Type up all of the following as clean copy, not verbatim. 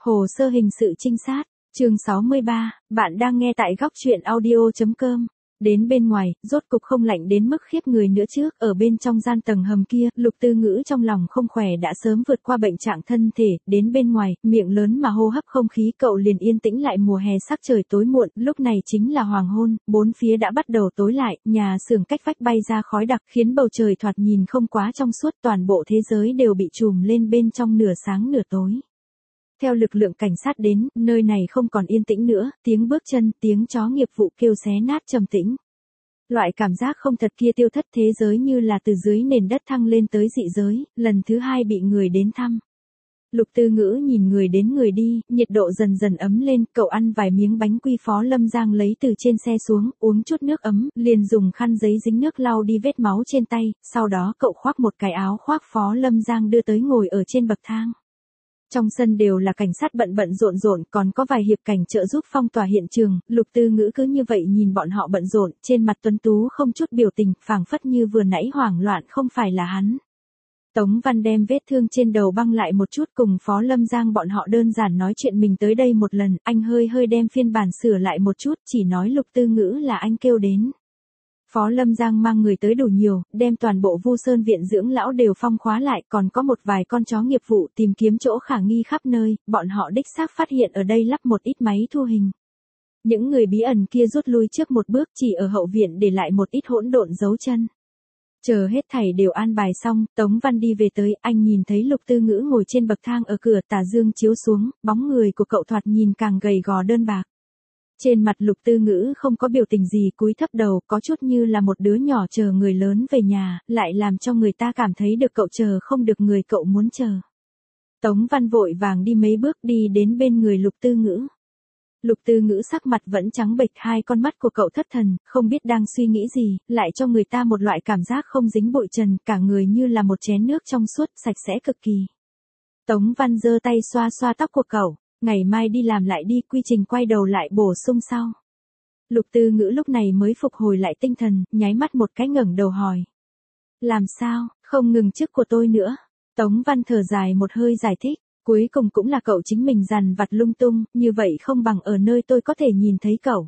Hồ sơ hình sự trinh sát, chương 63, bạn đang nghe tại góc truyện audio.com. Đến bên ngoài, rốt cục không lạnh đến mức khiếp người nữa trước, ở bên trong gian tầng hầm kia, Lục Tư Ngữ trong lòng không khỏe đã sớm vượt qua bệnh trạng thân thể, đến bên ngoài, miệng lớn mà hô hấp không khí cậu liền yên tĩnh lại. Mùa hè sắc trời tối muộn, lúc này chính là hoàng hôn, bốn phía đã bắt đầu tối lại, nhà xưởng cách vách bay ra khói đặc khiến bầu trời thoạt nhìn không quá trong suốt, toàn bộ thế giới đều bị trùm lên bên trong nửa sáng nửa tối. Theo lực lượng cảnh sát đến, nơi này không còn yên tĩnh nữa, tiếng bước chân, tiếng chó nghiệp vụ kêu xé nát trầm tĩnh. Loại cảm giác không thật kia tiêu thất, thế giới như là từ dưới nền đất thăng lên tới dị giới, lần thứ hai bị người đến thăm. Lục Tư Ngữ nhìn người đến người đi, nhiệt độ dần dần ấm lên, cậu ăn vài miếng bánh quy Phó Lâm Giang lấy từ trên xe xuống, uống chút nước ấm, liền dùng khăn giấy dính nước lau đi vết máu trên tay, sau đó cậu khoác một cái áo khoác Phó Lâm Giang đưa tới ngồi ở trên bậc thang. Trong sân đều là cảnh sát bận rộn rộn, còn có vài hiệp cảnh trợ giúp phong tỏa hiện trường. Lục Tư Ngữ cứ như vậy nhìn bọn họ bận rộn, trên mặt tuấn tú không chút biểu tình, phảng phất như vừa nãy hoảng loạn không phải là hắn. Tống Văn đem vết thương trên đầu băng lại một chút, cùng Phó Lâm Giang bọn họ đơn giản nói chuyện mình tới đây một lần, anh hơi đem phiên bản sửa lại một chút, chỉ nói Lục Tư Ngữ là anh kêu đến. Phó Lâm Giang mang người tới đủ nhiều, đem toàn bộ Vu Sơn viện dưỡng lão đều phong khóa lại, còn có một vài con chó nghiệp vụ tìm kiếm chỗ khả nghi khắp nơi, bọn họ đích xác phát hiện ở đây lắp một ít máy thu hình. Những người bí ẩn kia rút lui trước một bước, chỉ ở hậu viện để lại một ít hỗn độn dấu chân. Chờ hết thảy đều an bài xong, Tống Văn đi về tới, anh nhìn thấy Lục Tư Ngữ ngồi trên bậc thang ở cửa, tà dương chiếu xuống, bóng người của cậu thoạt nhìn càng gầy gò đơn bạc. Trên mặt Lục Tư Ngữ không có biểu tình gì, cúi thấp đầu, có chút như là một đứa nhỏ chờ người lớn về nhà, lại làm cho người ta cảm thấy được cậu chờ không được người cậu muốn chờ. Tống Văn vội vàng đi mấy bước đi đến bên người Lục Tư Ngữ. Lục Tư Ngữ sắc mặt vẫn trắng bệch, hai con mắt của cậu thất thần, không biết đang suy nghĩ gì, lại cho người ta một loại cảm giác không dính bụi trần, cả người như là một chén nước trong suốt, sạch sẽ cực kỳ. Tống Văn giơ tay xoa xoa tóc của cậu. Ngày mai đi làm lại đi, quy trình quay đầu lại bổ sung sau. Lục Tư Ngữ lúc này mới phục hồi lại tinh thần, nháy mắt một cái ngẩng đầu hỏi. Làm sao, không ngừng chức của tôi nữa. Tống Văn thở dài một hơi giải thích, cuối cùng cũng là cậu chính mình dằn vặt lung tung, như vậy không bằng ở nơi tôi có thể nhìn thấy cậu.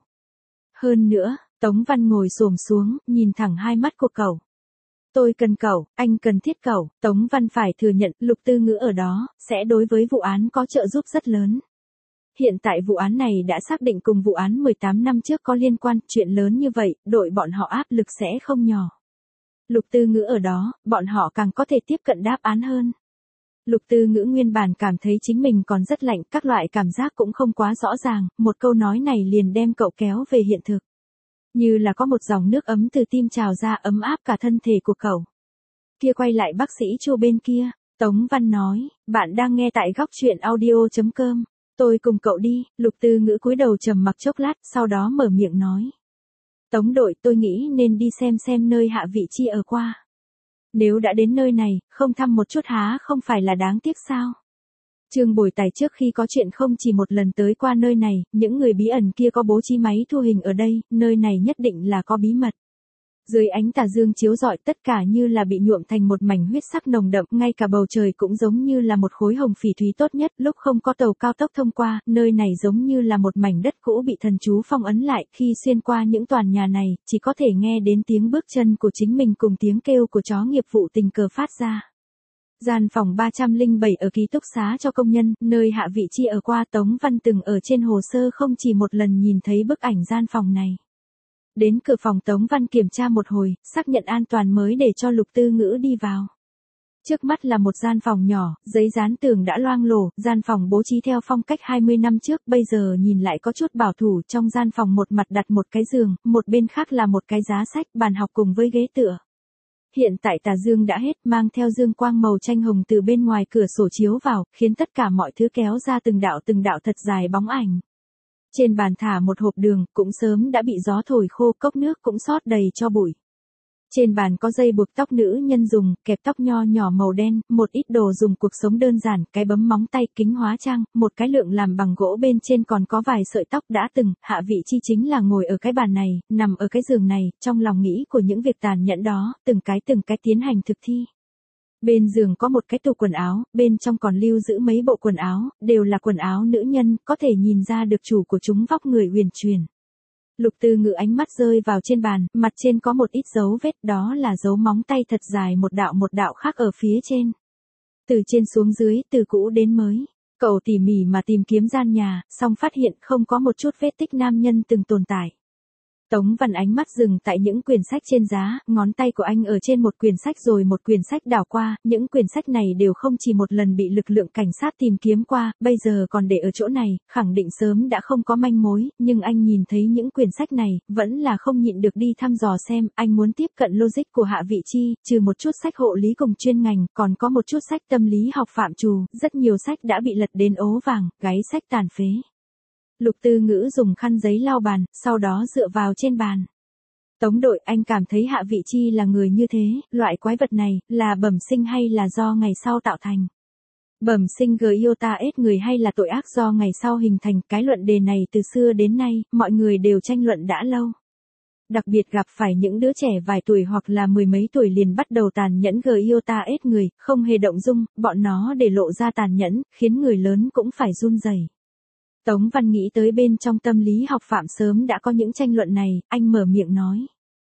Hơn nữa, Tống Văn ngồi xổm xuống, nhìn thẳng hai mắt của cậu. Tôi cần cậu, anh cần thiết cậu. Tống Văn phải thừa nhận, Lục Tư Ngữ ở đó, sẽ đối với vụ án có trợ giúp rất lớn. Hiện tại vụ án này đã xác định cùng vụ án 18 năm trước có liên quan, chuyện lớn như vậy, đội bọn họ áp lực sẽ không nhỏ. Lục Tư Ngữ ở đó, bọn họ càng có thể tiếp cận đáp án hơn. Lục Tư Ngữ nguyên bản cảm thấy chính mình còn rất lạnh, các loại cảm giác cũng không quá rõ ràng, một câu nói này liền đem cậu kéo về hiện thực. Như là có một dòng nước ấm từ tim trào ra, ấm áp cả thân thể của cậu. Kia quay lại bác sĩ Chu bên kia, Tống Văn nói, bạn đang nghe tại góc truyện audio.com. Tôi cùng cậu đi. Lục Tư Ngữ cúi đầu trầm mặc chốc lát, sau đó mở miệng nói. Tống đội, tôi nghĩ nên đi xem nơi Hạ Vị Chi ở qua. Nếu đã đến nơi này, không thăm một chút há không phải là đáng tiếc sao? Trương Bồi Tài trước khi có chuyện không chỉ một lần tới qua nơi này, những người bí ẩn kia có bố trí máy thu hình ở đây, nơi này nhất định là có bí mật. Dưới ánh tà dương chiếu rọi, tất cả như là bị nhuộm thành một mảnh huyết sắc nồng đậm, ngay cả bầu trời cũng giống như là một khối hồng phỉ thúy tốt nhất. Lúc không có tàu cao tốc thông qua, nơi này giống như là một mảnh đất cũ bị thần chú phong ấn lại, khi xuyên qua những tòa nhà này, chỉ có thể nghe đến tiếng bước chân của chính mình cùng tiếng kêu của chó nghiệp vụ tình cờ phát ra. Gian phòng 307 ở ký túc xá cho công nhân, nơi Hạ Vị Chi ở qua. Tống Văn từng ở trên hồ sơ không chỉ một lần nhìn thấy bức ảnh gian phòng này. Đến cửa phòng Tống Văn kiểm tra một hồi, xác nhận an toàn mới để cho Lục Tư Ngữ đi vào. Trước mắt là một gian phòng nhỏ, giấy dán tường đã loang lổ, gian phòng bố trí theo phong cách 20 năm trước, bây giờ nhìn lại có chút bảo thủ. Trong gian phòng một mặt đặt một cái giường, một bên khác là một cái giá sách, bàn học cùng với ghế tựa. Hiện tại tà dương đã hết, mang theo dương quang màu chanh hồng từ bên ngoài cửa sổ chiếu vào, khiến tất cả mọi thứ kéo ra từng đạo thật dài bóng ảnh. Trên bàn thả một hộp đường, cũng sớm đã bị gió thổi khô, cốc nước cũng xót đầy cho bụi. Trên bàn có dây buộc tóc nữ nhân dùng, kẹp tóc nho nhỏ màu đen, một ít đồ dùng cuộc sống đơn giản, cái bấm móng tay, kính hóa trang, một cái lượng làm bằng gỗ bên trên còn có vài sợi tóc đã từng. Hạ Vị Chi chính là ngồi ở cái bàn này, nằm ở cái giường này, trong lòng nghĩ của những việc tàn nhẫn đó, từng cái tiến hành thực thi. Bên giường có một cái tủ quần áo, bên trong còn lưu giữ mấy bộ quần áo, đều là quần áo nữ nhân, có thể nhìn ra được chủ của chúng vóc người huyền truyền. Lục Tư Ngữ ánh mắt rơi vào trên bàn, mặt trên có một ít dấu vết, đó là dấu móng tay thật dài một đạo khác ở phía trên. Từ trên xuống dưới, từ cũ đến mới. Cậu tỉ mỉ mà tìm kiếm gian nhà, song phát hiện không có một chút vết tích nam nhân từng tồn tại. Tống Văn ánh mắt dừng tại những quyển sách trên giá, ngón tay của anh ở trên một quyển sách rồi một quyển sách đảo qua, những quyển sách này đều không chỉ một lần bị lực lượng cảnh sát tìm kiếm qua, bây giờ còn để ở chỗ này, khẳng định sớm đã không có manh mối, nhưng anh nhìn thấy những quyển sách này, vẫn là không nhịn được đi thăm dò xem, anh muốn tiếp cận logic của Hạ Vị Chi, trừ một chút sách hộ lý cùng chuyên ngành, còn có một chút sách tâm lý học phạm trù, rất nhiều sách đã bị lật đến ố vàng, gáy sách tàn phế. Lục Tư Ngữ dùng khăn giấy lau bàn, sau đó dựa vào trên bàn. Tống đội, anh cảm thấy Hạ Vị Chi là người như thế, loại quái vật này, là bẩm sinh hay là do ngày sau tạo thành? Bẩm sinh Giota S người hay là tội ác do ngày sau hình thành? Cái luận đề này từ xưa đến nay, mọi người đều tranh luận đã lâu. Đặc biệt gặp phải những đứa trẻ vài tuổi hoặc là mười mấy tuổi liền bắt đầu tàn nhẫn Giota S người, không hề động dung, bọn nó để lộ ra tàn nhẫn, khiến người lớn cũng phải run rẩy. Tống Văn nghĩ tới bên trong tâm lý học phạm sớm đã có những tranh luận này, anh mở miệng nói.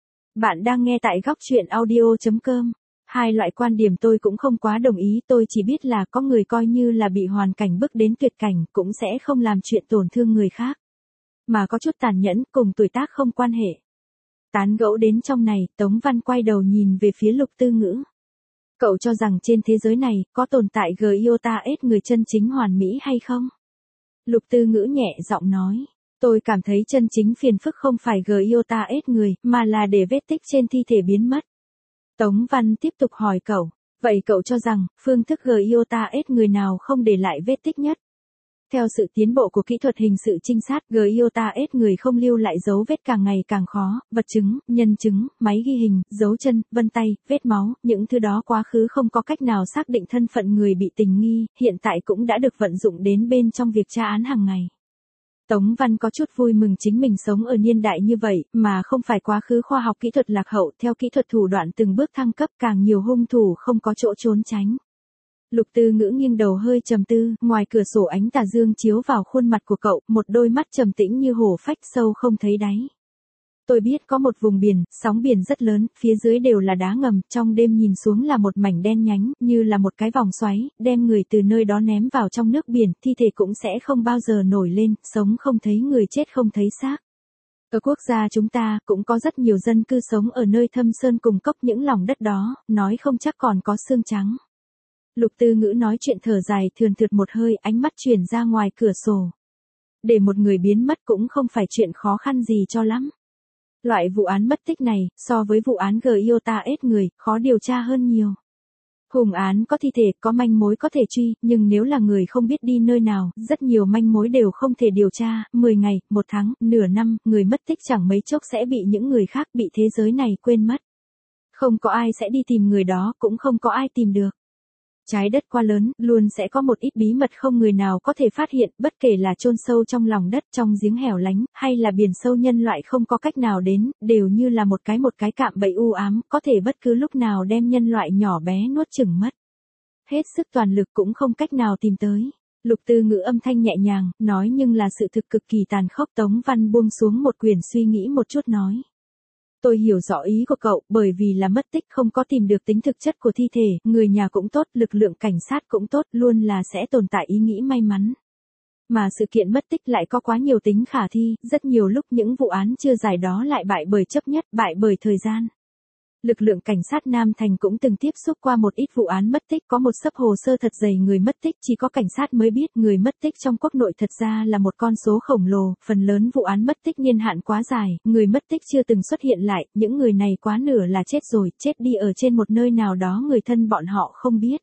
Bạn đang nghe tại góc truyện audio.com. Hai loại quan điểm tôi cũng không quá đồng ý, tôi chỉ biết là có người coi như là bị hoàn cảnh bức đến tuyệt cảnh, cũng sẽ không làm chuyện tổn thương người khác. Mà có chút tàn nhẫn, cùng tuổi tác không quan hệ. Tán gẫu đến trong này, Tống Văn quay đầu nhìn về phía Lục Tư Ngữ. Cậu cho rằng trên thế giới này, có tồn tại Giota S người chân chính hoàn mỹ hay không? Lục Tư Ngữ nhẹ giọng nói, tôi cảm thấy chân chính phiền phức không phải Giota S người, mà là để vết tích trên thi thể biến mất. Tống Văn tiếp tục hỏi cậu, vậy cậu cho rằng, phương thức Giota S người nào không để lại vết tích nhất? Theo sự tiến bộ của kỹ thuật hình sự trinh sát, Giota S người không lưu lại dấu vết càng ngày càng khó, vật chứng, nhân chứng, máy ghi hình, dấu chân, vân tay, vết máu, những thứ đó quá khứ không có cách nào xác định thân phận người bị tình nghi, hiện tại cũng đã được vận dụng đến bên trong việc tra án hàng ngày. Tống Văn có chút vui mừng chính mình sống ở niên đại như vậy, mà không phải quá khứ khoa học kỹ thuật lạc hậu theo kỹ thuật thủ đoạn từng bước thăng cấp càng nhiều hung thủ không có chỗ trốn tránh. Lục Tư Ngữ nghiêng đầu hơi trầm tư, ngoài cửa sổ ánh tà dương chiếu vào khuôn mặt của cậu, một đôi mắt trầm tĩnh như hồ phách sâu không thấy đáy. Tôi biết có một vùng biển, sóng biển rất lớn, phía dưới đều là đá ngầm, trong đêm nhìn xuống là một mảnh đen nhánh, như là một cái vòng xoáy, đem người từ nơi đó ném vào trong nước biển, thi thể cũng sẽ không bao giờ nổi lên, sống không thấy người chết không thấy xác. Ở quốc gia chúng ta, cũng có rất nhiều dân cư sống ở nơi thâm sơn cùng cốc những lòng đất đó, nói không chắc còn có xương trắng. Lục Tư Ngữ nói chuyện thở dài thườn thượt một hơi, ánh mắt chuyển ra ngoài cửa sổ. Để một người biến mất cũng không phải chuyện khó khăn gì cho lắm. Loại vụ án mất tích này, so với vụ án Giota S người, khó điều tra hơn nhiều. Hùng án có thi thể, có manh mối có thể truy, nhưng nếu là người không biết đi nơi nào, rất nhiều manh mối đều không thể điều tra, 10 ngày, 1 tháng, nửa năm, người mất tích chẳng mấy chốc sẽ bị những người khác bị thế giới này quên mất. Không có ai sẽ đi tìm người đó, cũng không có ai tìm được. Trái đất quá lớn, luôn sẽ có một ít bí mật không người nào có thể phát hiện, bất kể là chôn sâu trong lòng đất, trong giếng hẻo lánh, hay là biển sâu nhân loại không có cách nào đến, đều như là một cái cạm bẫy u ám, có thể bất cứ lúc nào đem nhân loại nhỏ bé nuốt chửng mất. Hết sức toàn lực cũng không cách nào tìm tới. Lục Tư Ngữ âm thanh nhẹ nhàng, nói nhưng là sự thực cực kỳ tàn khốc. Tống Văn buông xuống một quyển suy nghĩ một chút nói. Tôi hiểu rõ ý của cậu, bởi vì là mất tích không có tìm được tính thực chất của thi thể, người nhà cũng tốt, lực lượng cảnh sát cũng tốt, luôn là sẽ tồn tại ý nghĩ may mắn. Mà sự kiện mất tích lại có quá nhiều tính khả thi, rất nhiều lúc những vụ án chưa giải đó lại bại bởi chấp nhất, bại bởi thời gian. Lực lượng cảnh sát Nam Thành cũng từng tiếp xúc qua một ít vụ án mất tích, có một xấp hồ sơ thật dày người mất tích, chỉ có cảnh sát mới biết người mất tích trong quốc nội thật ra là một con số khổng lồ, phần lớn vụ án mất tích niên hạn quá dài, người mất tích chưa từng xuất hiện lại, những người này quá nửa là chết rồi, chết đi ở trên một nơi nào đó người thân bọn họ không biết.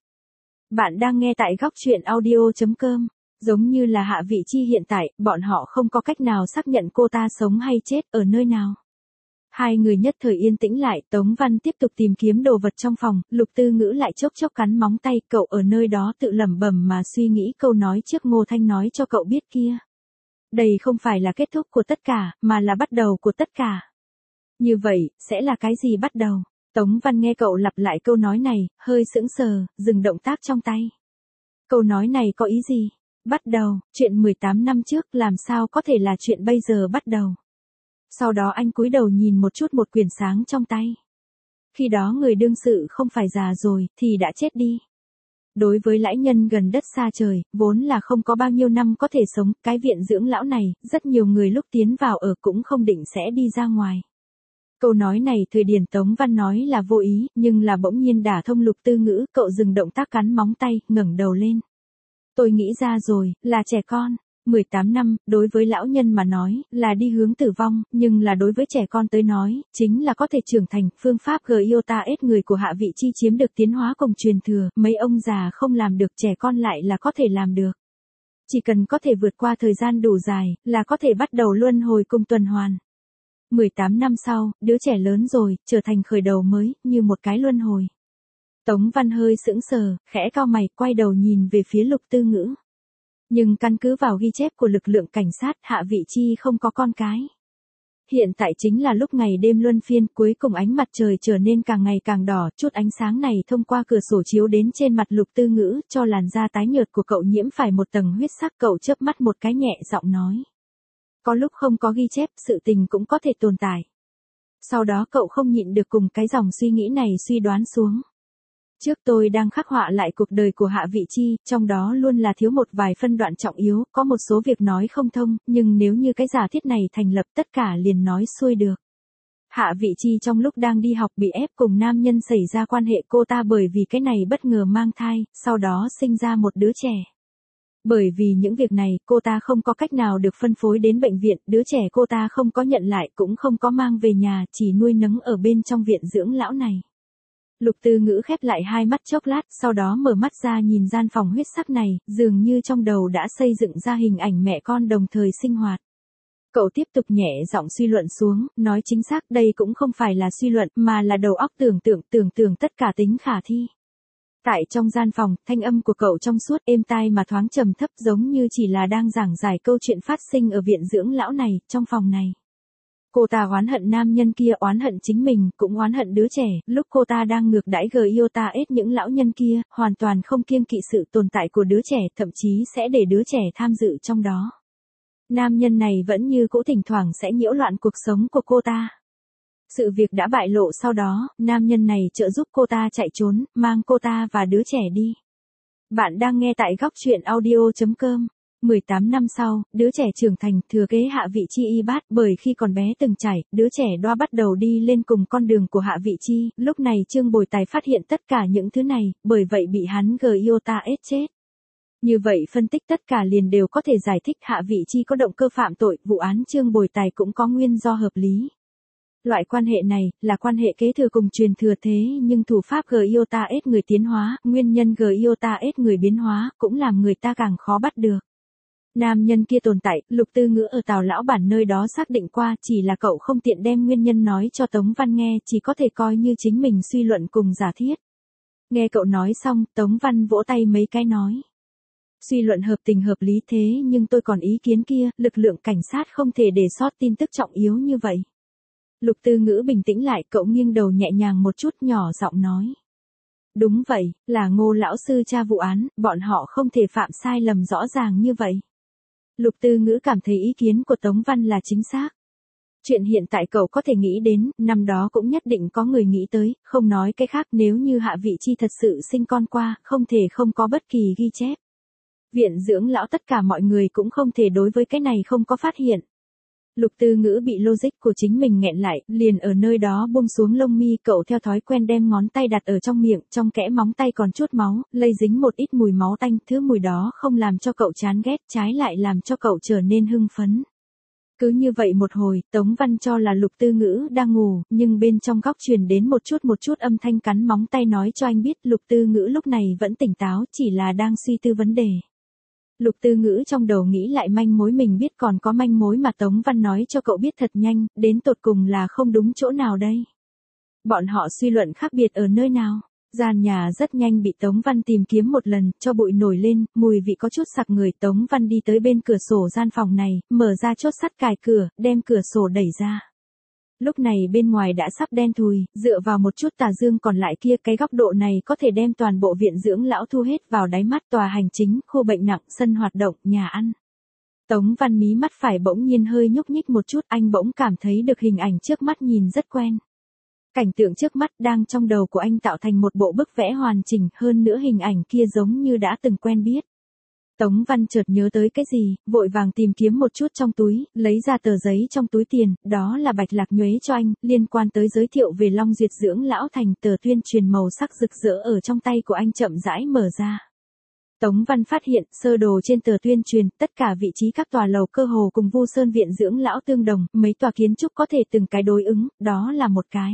Bạn đang nghe tại góc truyện audio.com. Giống như là Hạ Vị Chi hiện tại, bọn họ không có cách nào xác nhận cô ta sống hay chết, ở nơi nào. Hai người nhất thời yên tĩnh lại, Tống Văn tiếp tục tìm kiếm đồ vật trong phòng, Lục Tư Ngữ lại chốc chốc cắn móng tay, cậu ở nơi đó tự lẩm bẩm mà suy nghĩ câu nói trước Ngô Thanh nói cho cậu biết kia. Đây không phải là kết thúc của tất cả, mà là bắt đầu của tất cả. Như vậy, sẽ là cái gì bắt đầu? Tống Văn nghe cậu lặp lại câu nói này, hơi sững sờ, dừng động tác trong tay. Câu nói này có ý gì? Bắt đầu, chuyện 18 năm trước làm sao có thể là chuyện bây giờ bắt đầu. Sau đó anh cúi đầu nhìn một chút một quyển sáng trong tay. Khi đó người đương sự không phải già rồi, thì đã chết đi. Đối với lão nhân gần đất xa trời, vốn là không có bao nhiêu năm có thể sống, cái viện dưỡng lão này, rất nhiều người lúc tiến vào ở cũng không định sẽ đi ra ngoài. Câu nói này thời Điền Tống Văn nói là vô ý, nhưng là bỗng nhiên đả thông Lục Tư Ngữ, cậu dừng động tác cắn móng tay, ngẩng đầu lên. Tôi nghĩ ra rồi, là trẻ con. 18 năm, đối với lão nhân mà nói, là đi hướng tử vong, nhưng là đối với trẻ con tới nói, chính là có thể trưởng thành. Phương pháp Gyotaes người của Hạ Vị Chi chiếm được tiến hóa cùng truyền thừa, mấy ông già không làm được, trẻ con lại là có thể làm được. Chỉ cần có thể vượt qua thời gian đủ dài, là có thể bắt đầu luân hồi cùng tuần hoàn. 18 năm sau, đứa trẻ lớn rồi, trở thành khởi đầu mới, như một cái luân hồi. Tống Văn hơi sững sờ, khẽ cau mày, quay đầu nhìn về phía Lục Tư Ngữ. Nhưng căn cứ vào ghi chép của lực lượng cảnh sát, Hạ Vị Chi không có con cái. Hiện tại chính là lúc ngày đêm luân phiên, cuối cùng ánh mặt trời trở nên càng ngày càng đỏ, chút ánh sáng này thông qua cửa sổ chiếu đến trên mặt Lục Tư Ngữ, cho làn da tái nhợt của cậu nhiễm phải một tầng huyết sắc. Cậu chớp mắt một cái, nhẹ giọng nói. Có lúc không có ghi chép, sự tình cũng có thể tồn tại. Sau đó cậu không nhịn được cùng cái dòng suy nghĩ này suy đoán xuống. Trước tôi đang khắc họa lại cuộc đời của Hạ Vị Chi, trong đó luôn là thiếu một vài phân đoạn trọng yếu, có một số việc nói không thông, nhưng nếu như cái giả thiết này thành lập tất cả liền nói xuôi được. Hạ Vị Chi trong lúc đang đi học bị ép cùng nam nhân xảy ra quan hệ, cô ta bởi vì cái này bất ngờ mang thai, sau đó sinh ra một đứa trẻ. Bởi vì những việc này, cô ta không có cách nào được phân phối đến bệnh viện, đứa trẻ cô ta không có nhận lại cũng không có mang về nhà, chỉ nuôi nấng ở bên trong viện dưỡng lão này. Lục Tư Ngữ khép lại hai mắt chốc lát, sau đó mở mắt ra nhìn gian phòng huyết sắc này, dường như trong đầu đã xây dựng ra hình ảnh mẹ con đồng thời sinh hoạt. Cậu tiếp tục nhẹ giọng suy luận xuống, nói chính xác đây cũng không phải là suy luận, mà là đầu óc tưởng tượng tất cả tính khả thi. Tại trong gian phòng, thanh âm của cậu trong suốt êm tai mà thoáng trầm thấp, giống như chỉ là đang giảng giải câu chuyện phát sinh ở viện dưỡng lão này, trong phòng này. Cô ta oán hận nam nhân kia, oán hận chính mình, cũng oán hận đứa trẻ, lúc cô ta đang ngược đãi Gyotaes những lão nhân kia, hoàn toàn không kiêng kỵ sự tồn tại của đứa trẻ, thậm chí sẽ để đứa trẻ tham dự trong đó. Nam nhân này vẫn như cũ thỉnh thoảng sẽ nhiễu loạn cuộc sống của cô ta. Sự việc đã bại lộ sau đó, nam nhân này trợ giúp cô ta chạy trốn, mang cô ta và đứa trẻ đi. Bạn đang nghe tại góc truyện audio.com. 18 năm sau, đứa trẻ trưởng thành, thừa kế Hạ Vị Chi y bát, bởi khi còn bé từng trải, đứa trẻ đoa bắt đầu đi lên cùng con đường của Hạ Vị Chi, lúc này Trương Bồi Tài phát hiện tất cả những thứ này, bởi vậy bị hắn Gyotaes chết. Như vậy phân tích tất cả liền đều có thể giải thích Hạ Vị Chi có động cơ phạm tội, vụ án Trương Bồi Tài cũng có nguyên do hợp lý. Loại quan hệ này, là quan hệ kế thừa cùng truyền thừa, thế nhưng thủ pháp Gyotaes người tiến hóa, nguyên nhân Gyotaes người biến hóa, cũng làm người ta càng khó bắt được. Nam nhân kia tồn tại, Lục Tư Ngữ ở Tào lão bản nơi đó xác định qua, chỉ là cậu không tiện đem nguyên nhân nói cho Tống Văn nghe, chỉ có thể coi như chính mình suy luận cùng giả thiết. Nghe cậu nói xong, Tống Văn vỗ tay mấy cái nói. Suy luận hợp tình hợp lý, thế nhưng tôi còn ý kiến kia, lực lượng cảnh sát không thể để sót tin tức trọng yếu như vậy. Lục Tư Ngữ bình tĩnh lại, cậu nghiêng đầu nhẹ nhàng một chút, nhỏ giọng nói. Đúng vậy, là Ngô lão sư tra vụ án, bọn họ không thể phạm sai lầm rõ ràng như vậy. Lục Tư Ngữ cảm thấy ý kiến của Tống Văn là chính xác. Chuyện hiện tại cậu có thể nghĩ đến, năm đó cũng nhất định có người nghĩ tới, không nói cái khác, nếu như Hạ Vị Chi thật sự sinh con qua, không thể không có bất kỳ ghi chép. Viện dưỡng lão tất cả mọi người cũng không thể đối với cái này không có phát hiện. Lục Tư Ngữ bị logic của chính mình nghẹn lại, liền ở nơi đó buông xuống lông mi, cậu theo thói quen đem ngón tay đặt ở trong miệng, trong kẽ móng tay còn chút máu, lây dính một ít mùi máu tanh, thứ mùi đó không làm cho cậu chán ghét, trái lại làm cho cậu trở nên hưng phấn. Cứ như vậy một hồi, Tống Văn cho là Lục Tư Ngữ đang ngủ, nhưng bên trong góc truyền đến một chút âm thanh cắn móng tay nói cho anh biết Lục Tư Ngữ lúc này vẫn tỉnh táo, chỉ là đang suy tư vấn đề. Lục Tư Ngữ trong đầu nghĩ lại manh mối mình biết, còn có manh mối mà Tống Văn nói cho cậu biết thật nhanh, đến tột cùng là không đúng chỗ nào đây? Bọn họ suy luận khác biệt ở nơi nào? Gian nhà rất nhanh bị Tống Văn tìm kiếm một lần, cho bụi nổi lên, mùi vị có chút sặc người. Tống Văn đi tới bên cửa sổ gian phòng này, mở ra chốt sắt cài cửa, đem cửa sổ đẩy ra. Lúc này bên ngoài đã sắp đen thùi, dựa vào một chút tà dương còn lại kia, cái góc độ này có thể đem toàn bộ viện dưỡng lão thu hết vào đáy mắt, tòa hành chính, khu bệnh nặng, sân hoạt động, nhà ăn. Tống Văn mí mắt phải bỗng nhiên hơi nhúc nhích một chút, anh bỗng cảm thấy được hình ảnh trước mắt nhìn rất quen. Cảnh tượng trước mắt đang trong đầu của anh tạo thành một bộ bức vẽ hoàn chỉnh, hơn nữa hình ảnh kia giống như đã từng quen biết. Tống Văn chợt nhớ tới cái gì, vội vàng tìm kiếm một chút trong túi, lấy ra tờ giấy trong túi tiền, đó là Bạch Lạc nhuế cho anh, liên quan tới giới thiệu về Long Duyệt dưỡng lão thành. Tờ tuyên truyền màu sắc rực rỡ ở trong tay của anh chậm rãi mở ra. Tống Văn phát hiện, sơ đồ trên tờ tuyên truyền, tất cả vị trí các tòa lầu cơ hồ cùng Vu Sơn viện dưỡng lão tương đồng, mấy tòa kiến trúc có thể từng cái đối ứng, đó là một cái.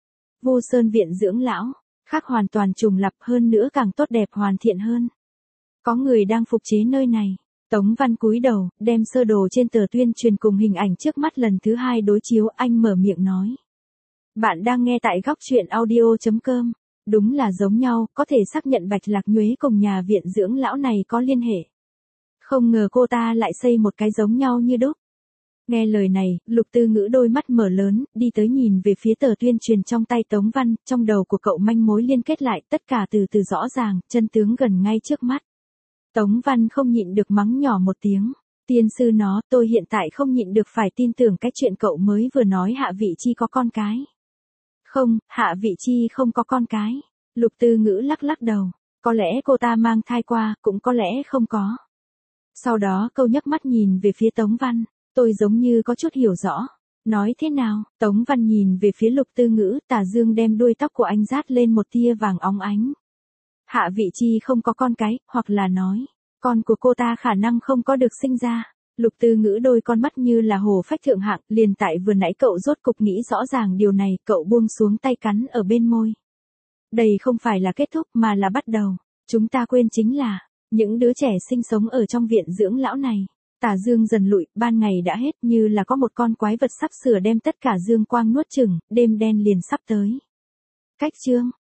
Vu Sơn viện dưỡng lão, khác hoàn toàn trùng lặp, hơn nữa càng tốt đẹp hoàn thiện hơn. Có người đang phục chế nơi này. Tống Văn cúi đầu, đem sơ đồ trên tờ tuyên truyền cùng hình ảnh trước mắt lần thứ hai đối chiếu, anh mở miệng nói. Bạn đang nghe tại góc truyện audio.com. Đúng là giống nhau, có thể xác nhận Bạch Lạc nhuế cùng nhà viện dưỡng lão này có liên hệ. Không ngờ cô ta lại xây một cái giống nhau như đúc. Nghe lời này, Lục Tư Ngữ đôi mắt mở lớn, đi tới nhìn về phía tờ tuyên truyền trong tay Tống Văn, trong đầu của cậu manh mối liên kết lại, tất cả từ từ rõ ràng, chân tướng gần ngay trước mắt. Tống Văn không nhịn được mắng nhỏ một tiếng. Tiên sư nó, tôi hiện tại không nhịn được phải tin tưởng cái chuyện cậu mới vừa nói Hạ Vị Chi có con cái. Không, Hạ Vị Chi không có con cái. Lục Tư Ngữ lắc lắc đầu. Có lẽ cô ta mang thai qua, cũng có lẽ không có. Sau đó câu nhấc mắt nhìn về phía Tống Văn. Tôi giống như có chút hiểu rõ. Nói thế nào? Tống Văn nhìn về phía Lục Tư Ngữ, tà dương đem đuôi tóc của anh rát lên một tia vàng óng ánh. Hạ Vị Chi không có con cái, hoặc là nói, con của cô ta khả năng không có được sinh ra. Lục Tư Ngữ đôi con mắt như là hồ phách thượng hạng, liền tại vừa nãy cậu rốt cục nghĩ rõ ràng điều này, cậu buông xuống tay cắn ở bên môi. Đây không phải là kết thúc mà là bắt đầu. Chúng ta quên chính là, những đứa trẻ sinh sống ở trong viện dưỡng lão này. Tà dương dần lụi, ban ngày đã hết, như là có một con quái vật sắp sửa đem tất cả dương quang nuốt chửng, đêm đen liền sắp tới. Cách chương